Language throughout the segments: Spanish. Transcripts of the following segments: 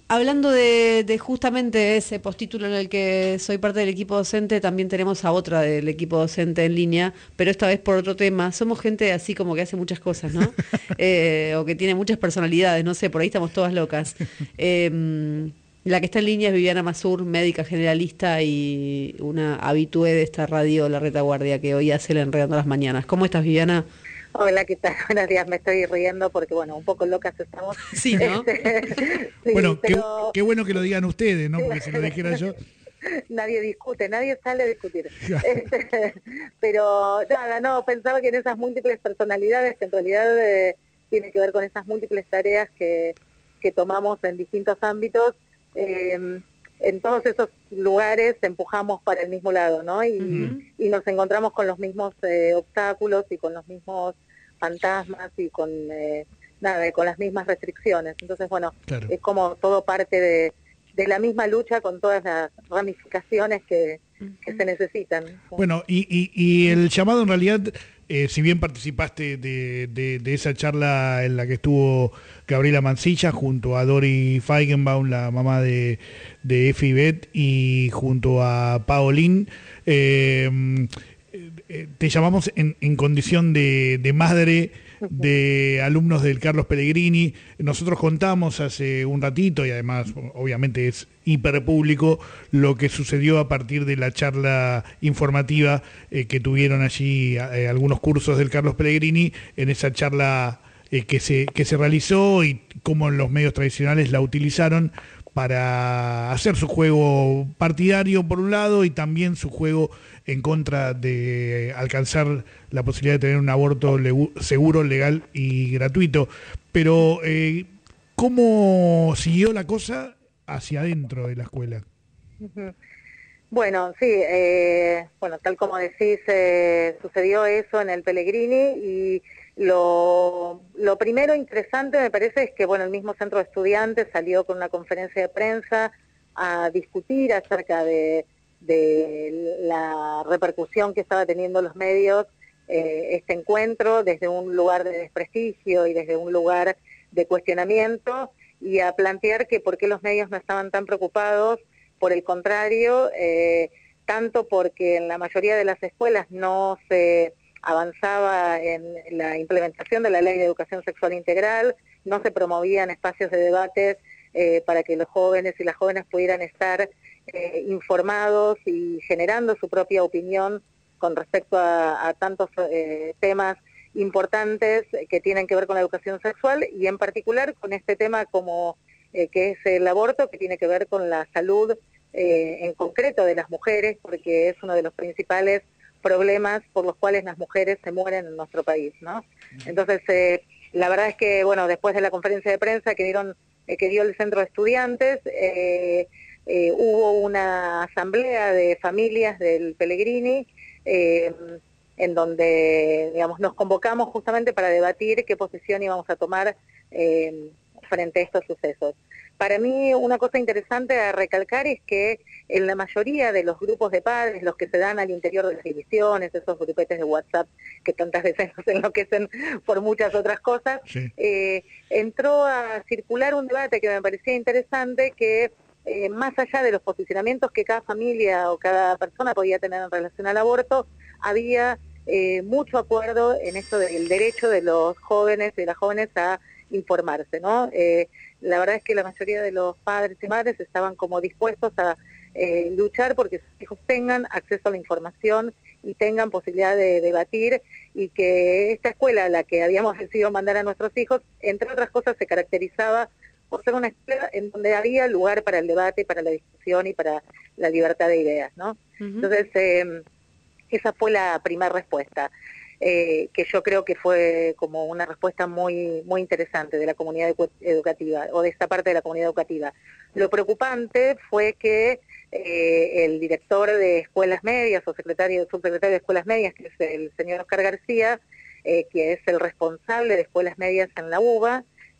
Hablando de justamente ese postítulo en el que soy parte del equipo docente, también tenemos a otra del equipo docente en línea, pero esta vez por otro tema. Somos gente así como que hace muchas cosas, ¿no? O que tiene muchas personalidades, no sé, por ahí estamos todas locas. La que está en línea es Viviana Masur, médica generalista y una habitué de esta radio La Retaguardia, que hoy hace el Enredando las Mañanas. ¿Cómo estás, Viviana? Hola, ¿qué tal? Buenos días, me estoy riendo porque, bueno, un poco locas estamos. Sí, ¿no? Sí, Bueno, pero qué bueno que lo digan ustedes, ¿no? Porque si lo dijera yo... nadie discute, nadie sale a discutir. Pero nada, no, pensaba que en esas múltiples personalidades, que en realidad tiene que ver con esas múltiples tareas que tomamos en distintos ámbitos, en todos esos lugares empujamos para el mismo lado, ¿no? Ujú. Y nos encontramos con los mismos obstáculos y con los mismos fantasmas y con nada, con las mismas restricciones. Entonces, bueno, Claro. es como todo parte de la misma lucha con todas las ramificaciones que se necesitan. Bueno, y el llamado en realidad, si bien participaste de esa charla en la que estuvo Gabriela Mancilla junto a Dori Feigenbaum, la mamá de Efi Bet, y junto a Paolín, te llamamos en condición de madre de alumnos del Carlos Pellegrini. Nosotros contamos hace un ratito, y además obviamente es hiperpúblico, lo que sucedió a partir de la charla informativa que tuvieron allí algunos cursos del Carlos Pellegrini, en esa charla que se realizó y cómo los medios tradicionales la utilizaron para hacer su juego partidario por un lado y también su juego en contra de alcanzar la posibilidad de tener un aborto seguro, legal y gratuito. Pero, ¿cómo siguió la cosa hacia adentro de la escuela? Ujú. Bueno, sí, bueno, tal como decís, sucedió eso en el Pellegrini y lo primero interesante me parece es que, bueno, el mismo centro de estudiantes salió con una conferencia de prensa a discutir acerca de la repercusión que estaba teniendo los medios este encuentro desde un lugar de desprestigio y desde un lugar de cuestionamiento y a plantear que por qué los medios no estaban tan preocupados. Por el contrario, tanto porque en la mayoría de las escuelas no se avanzaba en la implementación de la Ley de Educación Sexual Integral, no se promovían espacios de debate para que los jóvenes y las jóvenes pudieran estar informados y generando su propia opinión con respecto a tantos temas importantes que tienen que ver con la educación sexual y en particular con este tema como que es el aborto, que tiene que ver con la salud en concreto de las mujeres, porque es uno de los principales problemas por los cuales las mujeres se mueren en nuestro país, ¿no? Entonces, la verdad es que, bueno, después de la conferencia de prensa que dio el centro de estudiantes, hubo una asamblea de familias del Pellegrini, en donde, digamos, nos convocamos justamente para debatir qué posición íbamos a tomar frente a estos sucesos. Para mí una cosa interesante a recalcar es que en la mayoría de los grupos de padres, los que se dan al interior de las divisiones, esos grupetes de WhatsApp que tantas veces nos enloquecen por muchas otras cosas, Sí. entró a circular un debate que me parecía interesante que más allá de los posicionamientos que cada familia o cada persona podía tener en relación al aborto, había mucho acuerdo en esto del derecho de los jóvenes y de las jóvenes a informarse, ¿no? La verdad es que la mayoría de los padres y madres estaban como dispuestos a luchar porque sus hijos tengan acceso a la información y tengan posibilidad de debatir y que esta escuela a la que habíamos decidido mandar a nuestros hijos, entre otras cosas, se caracterizaba por ser una escuela en donde había lugar para el debate, para la discusión y para la libertad de ideas, ¿no? Ujú. Entonces, esa fue la primera respuesta, que yo creo que fue como una respuesta muy, muy interesante de la comunidad educativa, o de esta parte de la comunidad educativa. Lo preocupante fue que el director de escuelas medias, o subsecretario de escuelas medias, que es el señor Oscar García, que es el responsable de escuelas medias en la UBA,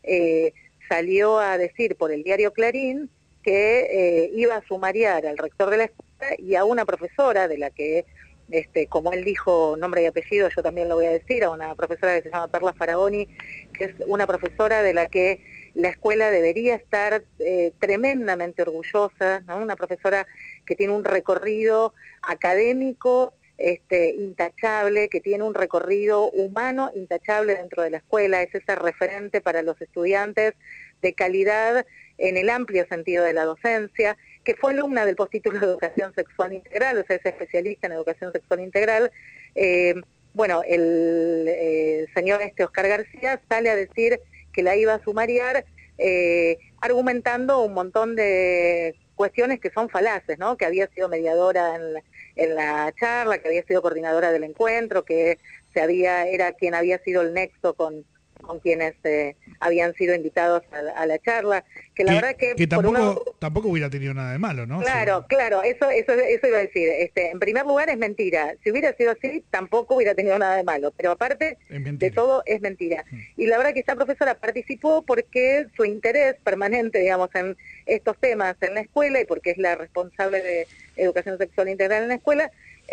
salió a decir por el diario Clarín que iba a sumariar al rector de la escuela y a una profesora de la que como él dijo, nombre y apellido, yo también lo voy a decir, a una profesora que se llama Perla Faraoni, que es una profesora de la que la escuela debería estar tremendamente orgullosa, ¿no? Una profesora que tiene un recorrido académico intachable, que tiene un recorrido humano intachable dentro de la escuela, es ese referente para los estudiantes de calidad en el amplio sentido de la docencia, que fue alumna del postítulo de Educación Sexual Integral, o sea, es especialista en Educación Sexual Integral. Bueno, el señor Oscar García sale a decir que la iba a sumariar, argumentando un montón de cuestiones que son falaces, ¿no? Que había sido mediadora en la charla, que había sido coordinadora del encuentro, que era quien había sido el nexo con quienes habían sido invitados a la charla, que la verdad que tampoco hubiera tenido nada de malo, ¿no? Claro, eso iba a decir. En primer lugar es mentira. Si hubiera sido así, tampoco hubiera tenido nada de malo. Pero aparte de todo, es mentira. Y la verdad que esta profesora participó porque su interés permanente, digamos, en estos temas en la escuela, y porque es la responsable de Educación Sexual Integral en la escuela,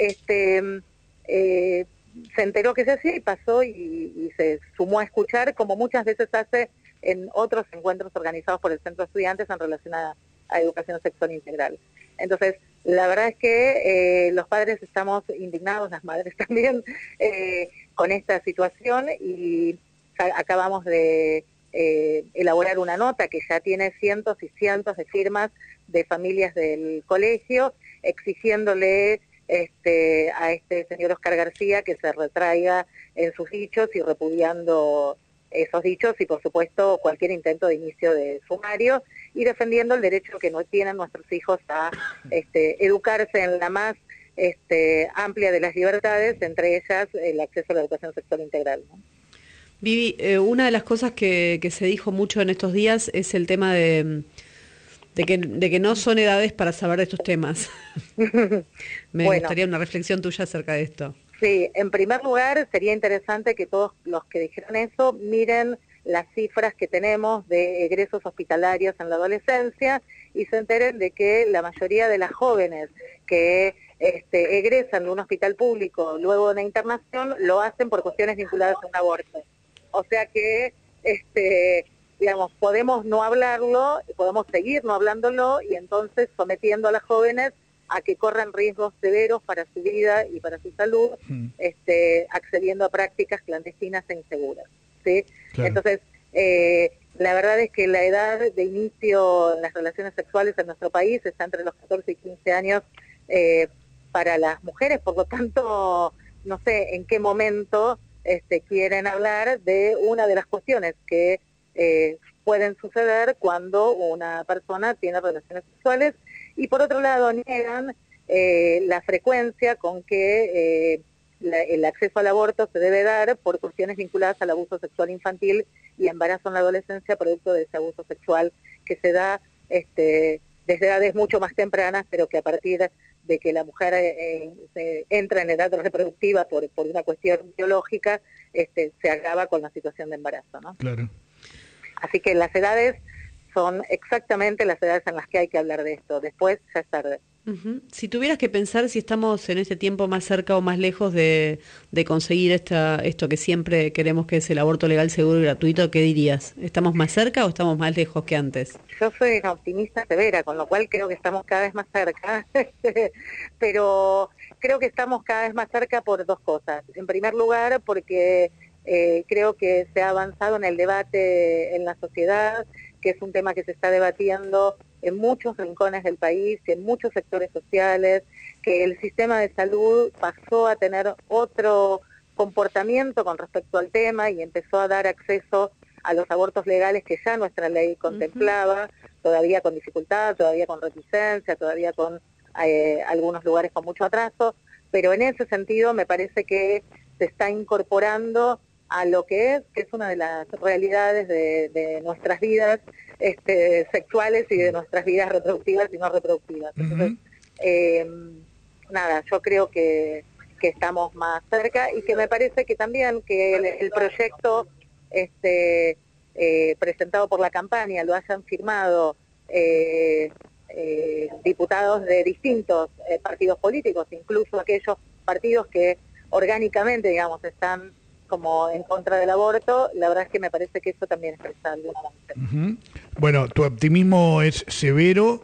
se enteró que se hacía y pasó y se sumó a escuchar, como muchas veces hace en otros encuentros organizados por el Centro de Estudiantes en relación a Educación Sexual Integral. Entonces, la verdad es que los padres estamos indignados, las madres también, con esta situación, y acabamos de elaborar una nota que ya tiene cientos y cientos de firmas de familias del colegio, exigiéndole a este señor Oscar García que se retraiga en sus dichos y repudiando esos dichos y, por supuesto, cualquier intento de inicio de sumario, y defendiendo el derecho que no tienen nuestros hijos a educarse en la más amplia de las libertades, entre ellas el acceso a la educación sexual integral, ¿no? Vivi, una de las cosas que se dijo mucho en estos días es el tema de que no son edades para saber de estos temas. Me gustaría una reflexión tuya acerca de esto. Sí, en primer lugar sería interesante que todos los que dijeron eso miren las cifras que tenemos de egresos hospitalarios en la adolescencia y se enteren de que la mayoría de las jóvenes que egresan de un hospital público luego de una internación lo hacen por cuestiones vinculadas a un aborto. O sea que digamos, podemos no hablarlo, podemos seguir no hablándolo y entonces sometiendo a las jóvenes a que corran riesgos severos para su vida y para su salud, accediendo a prácticas clandestinas e inseguras, ¿sí? Claro. Entonces, la verdad es que la edad de inicio en las relaciones sexuales en nuestro país está entre los 14 y 15 años para las mujeres, por lo tanto, no sé en qué momento quieren hablar de una de las cuestiones que pueden suceder cuando una persona tiene relaciones sexuales, y por otro lado niegan la frecuencia con que el acceso al aborto se debe dar por cuestiones vinculadas al abuso sexual infantil y embarazo en la adolescencia producto de ese abuso sexual que se da desde edades mucho más tempranas, pero que a partir de que la mujer entra en edad reproductiva por una cuestión biológica, se agrava con la situación de embarazo, ¿no? Claro. Así que las edades son exactamente las edades en las que hay que hablar de esto. Después ya es tarde. Uh-huh. Si tuvieras que pensar si estamos en este tiempo más cerca o más lejos de conseguir esto que siempre queremos, que es el aborto legal, seguro y gratuito, ¿qué dirías? ¿Estamos más cerca o estamos más lejos que antes? Yo soy una optimista severa, con lo cual creo que estamos cada vez más cerca, pero creo que estamos cada vez más cerca por dos cosas. En primer lugar, porque creo que se ha avanzado en el debate en la sociedad, que es un tema que se está debatiendo en muchos rincones del país, en muchos sectores sociales, que el sistema de salud pasó a tener otro comportamiento con respecto al tema y empezó a dar acceso a los abortos legales que ya nuestra ley contemplaba, todavía con dificultad, todavía con reticencia, todavía con algunos lugares con mucho atraso, pero en ese sentido me parece que se está incorporando a lo que es una de las realidades de nuestras vidas sexuales y de nuestras vidas reproductivas y no reproductivas. Entonces, nada, yo creo que estamos más cerca y que me parece que también que el proyecto presentado por la campaña lo hayan firmado diputados de distintos partidos políticos, incluso aquellos partidos que orgánicamente, digamos, están como en contra del aborto, la verdad es que me parece que eso también expresa algún avance. Bueno, tu optimismo es severo.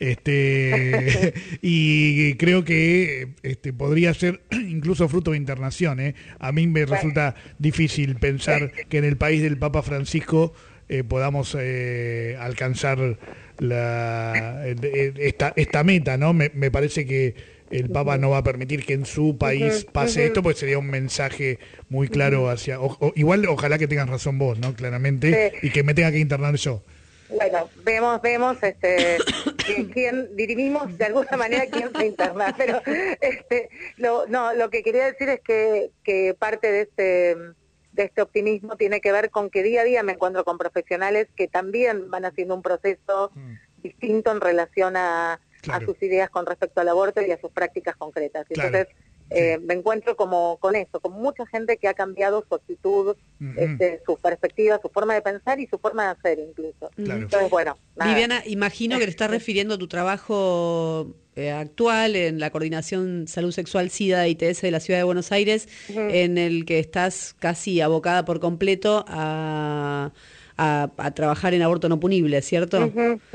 Y creo que podría ser incluso fruto de internación. A mí me resulta difícil pensar que en el país del Papa Francisco podamos alcanzar esta meta, ¿no? Me parece que el Papa no va a permitir que en su país pase esto, porque sería un mensaje muy claro hacia... igual, ojalá que tengas razón vos, ¿no? Claramente, y que me tenga que internar yo. Bueno, vemos quién dirimimos de alguna manera quién se interna, pero lo que quería decir es que parte de este optimismo tiene que ver con que día a día me encuentro con profesionales que también van haciendo un proceso distinto en relación a sus ideas con respecto al aborto y a sus prácticas concretas. Claro. Entonces, me encuentro con mucha gente que ha cambiado su actitud, sus perspectivas, su forma de pensar y su forma de hacer incluso. Claro. Entonces, bueno, nada. Viviana, imagino que te estás refiriendo a tu trabajo actual en la Coordinación Salud Sexual SIDA y ITS de la Ciudad de Buenos Aires, en el que estás casi abocada por completo a trabajar en aborto no punible, ¿cierto?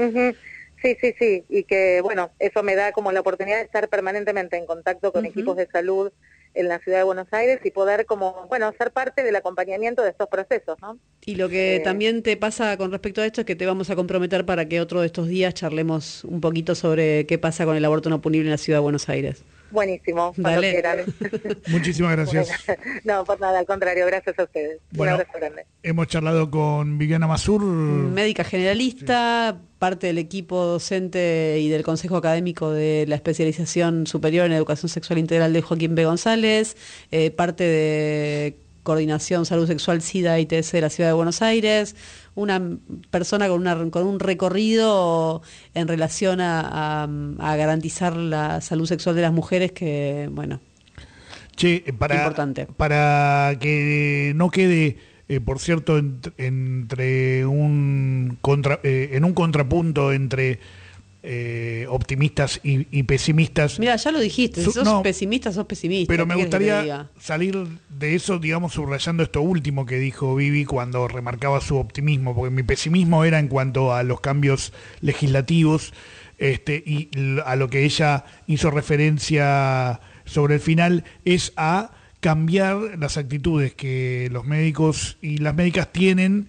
Sí, y que bueno, eso me da como la oportunidad de estar permanentemente en contacto con equipos de salud en la Ciudad de Buenos Aires y poder ser parte del acompañamiento de estos procesos, ¿no? Y lo que también te pasa con respecto a esto es que te vamos a comprometer para que otro de estos días charlemos un poquito sobre qué pasa con el aborto no punible en la Ciudad de Buenos Aires. Buenísimo, cuando quieran. Muchísimas gracias. Bueno, no, por nada, al contrario, gracias a ustedes. Bueno, un abrazo grande. Hemos charlado con Viviana Masur, médica generalista, parte del equipo docente y del Consejo Académico de la Especialización Superior en Educación Sexual Integral de Joaquín B. González, parte de Coordinación Salud Sexual SIDA ITS de la Ciudad de Buenos Aires, una persona con un recorrido en relación a garantizar la salud sexual de las mujeres que, bueno, importante. Para que no quede, por cierto, en un contrapunto entre optimistas y pesimistas. Mira, ya lo dijiste, si sos pesimista, sos pesimista. Pero me gustaría salir de eso, digamos, subrayando esto último que dijo Vivi cuando remarcaba su optimismo, porque mi pesimismo era en cuanto a los cambios legislativos y a lo que ella hizo referencia sobre el final, es a cambiar las actitudes que los médicos y las médicas tienen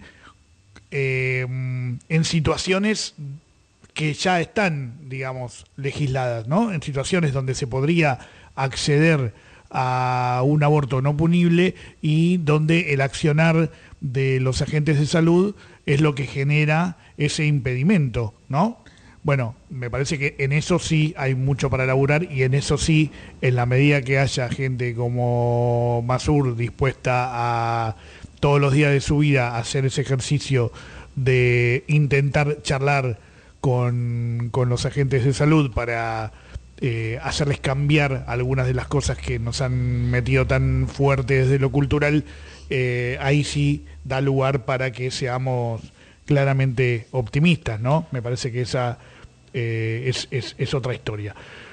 en situaciones que ya están, digamos, legisladas, ¿no? En situaciones donde se podría acceder a un aborto no punible y donde el accionar de los agentes de salud es lo que genera ese impedimento, ¿no? Bueno, me parece que en eso sí hay mucho para laburar y en eso sí, en la medida que haya gente como Masur dispuesta a todos los días de su vida hacer ese ejercicio de intentar charlar con los agentes de salud para hacerles cambiar algunas de las cosas que nos han metido tan fuerte desde lo cultural, ahí sí da lugar para que seamos claramente optimistas, ¿no? Me parece que esa es otra historia.